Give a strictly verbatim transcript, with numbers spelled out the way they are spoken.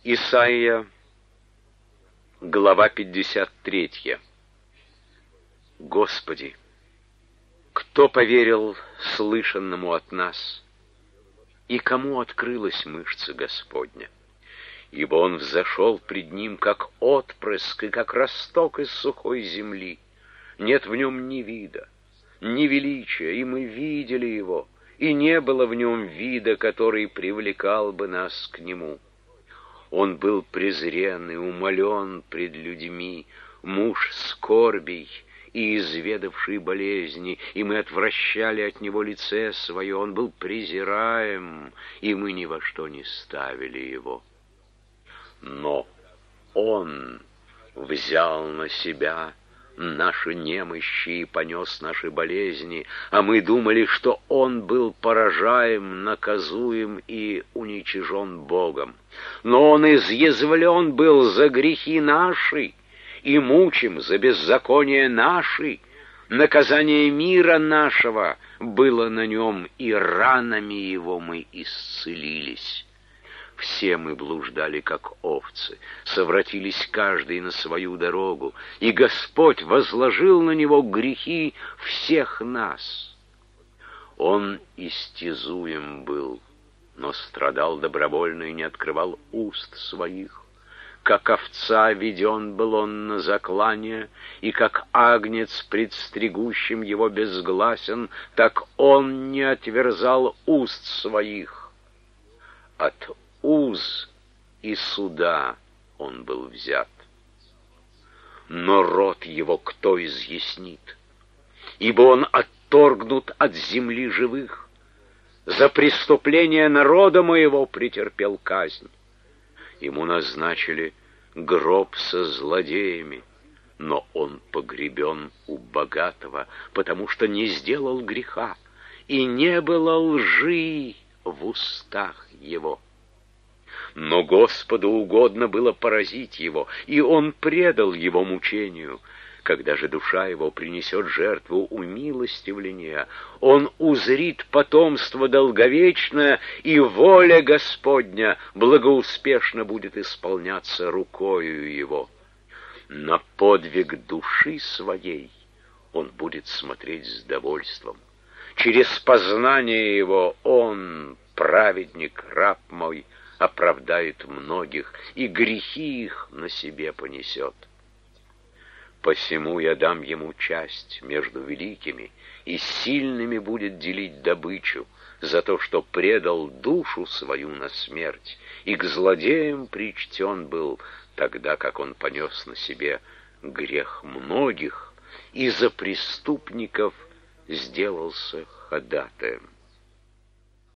Исайя, глава пятьдесят третья. Господи, кто поверил слышанному от нас, и кому открылась мышца Господня? Ибо он взошел пред ним, как отпрыск и как росток из сухой земли. Нет в нем ни вида, ни величия, и мы видели его, и не было в нем вида, который привлекал бы нас к нему. Он был презрен и умолен пред людьми, муж скорбей и изведавший болезни, и мы отвращали от него лице свое. Он был презираем, и мы ни во что не ставили его. Но он взял на себя наши немощи и понес наши болезни, а мы думали, что он был поражаем, наказуем и уничижен Богом. Но он изъязвлен был за грехи наши и мучим за беззаконие наши. Наказание мира нашего было на нем, и ранами его мы исцелились. Все мы блуждали, как овцы, совратились каждый на свою дорогу, и Господь возложил на него грехи всех нас. Он истязуем был, но страдал добровольно и не открывал уст своих. Как овца веден был он на заклание, и как агнец пред стригущим его безгласен, так он не отверзал уст своих. От уз и суда он был взят. Но род его кто изъяснит? Ибо он отторгнут от земли живых. За преступление народа моего претерпел казнь. Ему назначили гроб со злодеями, но он погребен у богатого, потому что не сделал греха, и не было лжи в устах его. Но Господу угодно было поразить его, и он предал его мучению. Когда же душа его принесет жертву умилостивления, он узрит потомство долговечное, и воля Господня благоуспешно будет исполняться рукою его. На подвиг души своей он будет смотреть с довольством. Через познание его он, праведник, раб мой, оправдает многих, и грехи их на себе понесет. Посему я дам ему часть между великими, и сильными будет делить добычу за то, что предал душу свою на смерть, и к злодеям причтен был, тогда как он понес на себе грех многих, и за преступников сделался ходатаем.